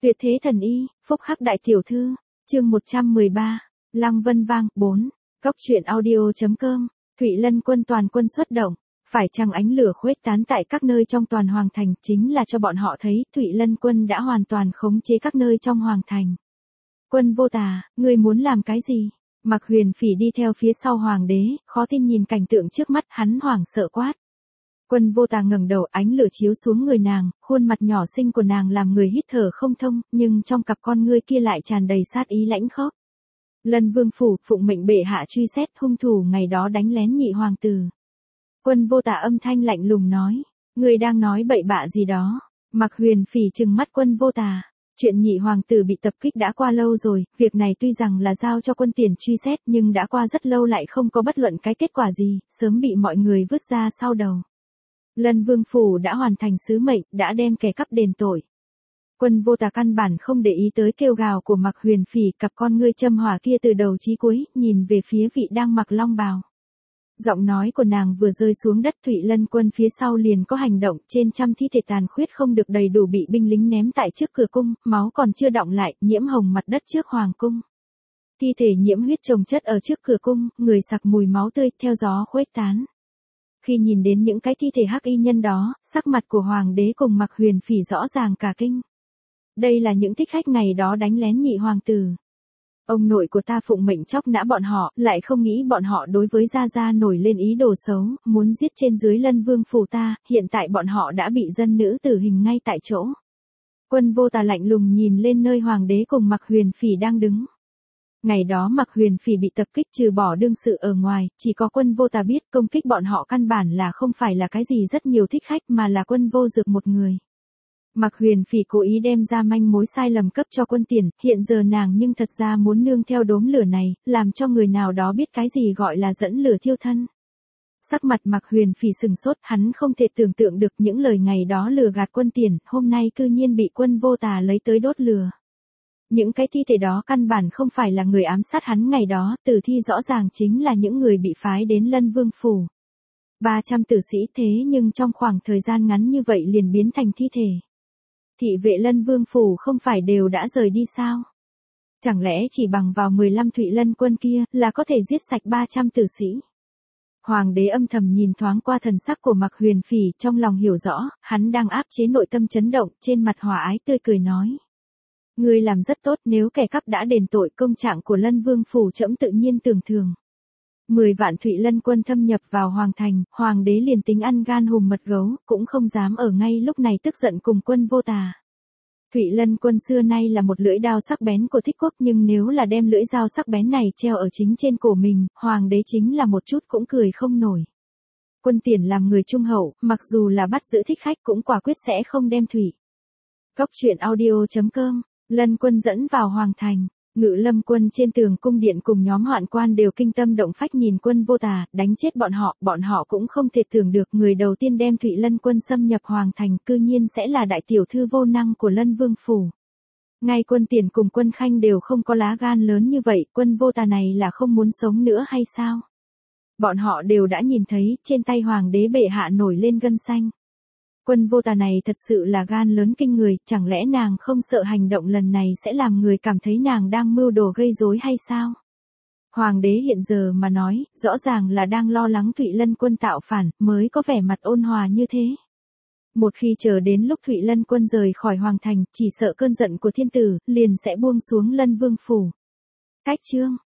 Tuyệt thế thần y, phúc hắc đại tiểu thư, chương 113, Lăng Vân Vang, 4, Góc truyện audio.com, Thụy Lân quân toàn quân xuất động, phải chăng ánh lửa khuếch tán tại các nơi trong toàn hoàng thành chính là cho bọn họ thấy Thụy Lân quân đã hoàn toàn khống chế các nơi trong hoàng thành. Quân vô tà, ngươi muốn làm cái gì? Mạc Huyền Phỉ đi theo phía sau hoàng đế, khó tin nhìn cảnh tượng trước mắt, hắn hoảng sợ quát. Quân vô tà ngẩng đầu, ánh lửa chiếu xuống người nàng, khuôn mặt nhỏ xinh của nàng làm người hít thở không thông, nhưng trong cặp con ngươi kia lại tràn đầy sát ý lãnh khốc. Lân Vương phủ, phụng mệnh bệ hạ truy xét hung thủ ngày đó đánh lén nhị hoàng tử. Quân vô tà âm thanh lạnh lùng nói, ngươi đang nói bậy bạ gì đó? Mạc Huyền Phỉ trừng mắt quân vô tà. Chuyện nhị hoàng tử bị tập kích đã qua lâu rồi, việc này tuy rằng là giao cho quân tiền truy xét nhưng đã qua rất lâu lại không có bất luận cái kết quả gì, sớm bị mọi người vứt ra sau đầu. Lân Vương phủ đã hoàn thành sứ mệnh, đã đem kẻ cắp đền tội. Quân vô tà căn bản không để ý tới kêu gào của Mạc Huyền Phỉ, cặp con ngươi châm hỏa kia từ đầu chí cuối, nhìn về phía vị đang mặc long bào. Giọng nói của nàng vừa rơi xuống đất, Thụy Lân quân phía sau liền có hành động, trên trăm thi thể tàn khuyết không được đầy đủ bị binh lính ném tại trước cửa cung, máu còn chưa đọng lại, nhiễm hồng mặt đất trước hoàng cung. Thi thể nhiễm huyết chồng chất ở trước cửa cung, người sặc mùi máu tươi, theo gió khuếch tán. Khi nhìn đến những cái thi thể hắc y nhân đó, sắc mặt của hoàng đế cùng Mạc Huyền Phỉ rõ ràng cả kinh. Đây là những thích khách ngày đó đánh lén nhị hoàng tử. Ông nội của ta phụng mệnh chóc nã bọn họ, lại không nghĩ bọn họ đối với Gia Gia nổi lên ý đồ xấu, muốn giết trên dưới Lân Vương phủ ta, hiện tại bọn họ đã bị dân nữ tử hình ngay tại chỗ. Quân vô tà lạnh lùng nhìn lên nơi hoàng đế cùng Mạc Huyền Phỉ đang đứng. Ngày đó Mạc Huyền Phỉ bị tập kích trừ bỏ đương sự ở ngoài, chỉ có quân vô tà biết công kích bọn họ căn bản là không phải là cái gì rất nhiều thích khách mà là quân vô dược một người. Mạc Huyền Phỉ cố ý đem ra manh mối sai lầm cấp cho quân tiền, hiện giờ nàng nhưng thật ra muốn nương theo đốm lửa này, làm cho người nào đó biết cái gì gọi là dẫn lửa thiêu thân. Sắc mặt Mạc Huyền Phỉ sừng sốt, hắn không thể tưởng tượng được những lời ngày đó lừa gạt quân tiền, hôm nay cư nhiên bị quân vô tà lấy tới đốt lửa. Những cái thi thể đó căn bản không phải là người ám sát hắn ngày đó, tử thi rõ ràng chính là những người bị phái đến Lân Vương phủ. 300 tử sĩ thế nhưng trong khoảng thời gian ngắn như vậy liền biến thành thi thể. Thị vệ Lân Vương phủ không phải đều đã rời đi sao? Chẳng lẽ chỉ bằng vào 15 Thụy Lân quân kia là có thể giết sạch 300 tử sĩ? Hoàng đế âm thầm nhìn thoáng qua thần sắc của Mạc Huyền Phỉ, trong lòng hiểu rõ, hắn đang áp chế nội tâm chấn động, trên mặt hòa ái tươi cười nói. Ngươi làm rất tốt, nếu kẻ cắp đã đền tội, công trạng của Lân Vương phủ trẫm tự nhiên tưởng thường. 10 vạn Thụy Lân quân thâm nhập vào hoàng thành, hoàng đế liền tính ăn gan hùm mật gấu, cũng không dám ở ngay lúc này tức giận cùng quân vô tà. Thụy Lân quân xưa nay là một lưỡi đao sắc bén của Thích Quốc, nhưng nếu là đem lưỡi dao sắc bén này treo ở chính trên cổ mình, hoàng đế chính là một chút cũng cười không nổi. Quân tiền làm người trung hậu, mặc dù là bắt giữ thích khách cũng quả quyết sẽ không đem thủy. Góc truyện audio.com, Lân quân dẫn vào hoàng thành. Ngự Lâm quân trên tường cung điện cùng nhóm hoạn quan đều kinh tâm động phách nhìn quân vô tà, đánh chết bọn họ cũng không thể tưởng được người đầu tiên đem Thụy Lân quân xâm nhập hoàng thành cư nhiên sẽ là đại tiểu thư vô năng của Lân Vương phủ. Ngay quân tiền cùng quân khanh đều không có lá gan lớn như vậy, quân vô tà này là không muốn sống nữa hay sao? Bọn họ đều đã nhìn thấy, trên tay hoàng đế bệ hạ nổi lên gân xanh. Quân vô tà này thật sự là gan lớn kinh người, chẳng lẽ nàng không sợ hành động lần này sẽ làm người cảm thấy nàng đang mưu đồ gây rối hay sao? Hoàng đế hiện giờ mà nói, rõ ràng là đang lo lắng Thụy Lân quân tạo phản, mới có vẻ mặt ôn hòa như thế. Một khi chờ đến lúc Thụy Lân quân rời khỏi hoàng thành, chỉ sợ cơn giận của thiên tử, liền sẽ buông xuống Lân Vương phủ. Cách chương.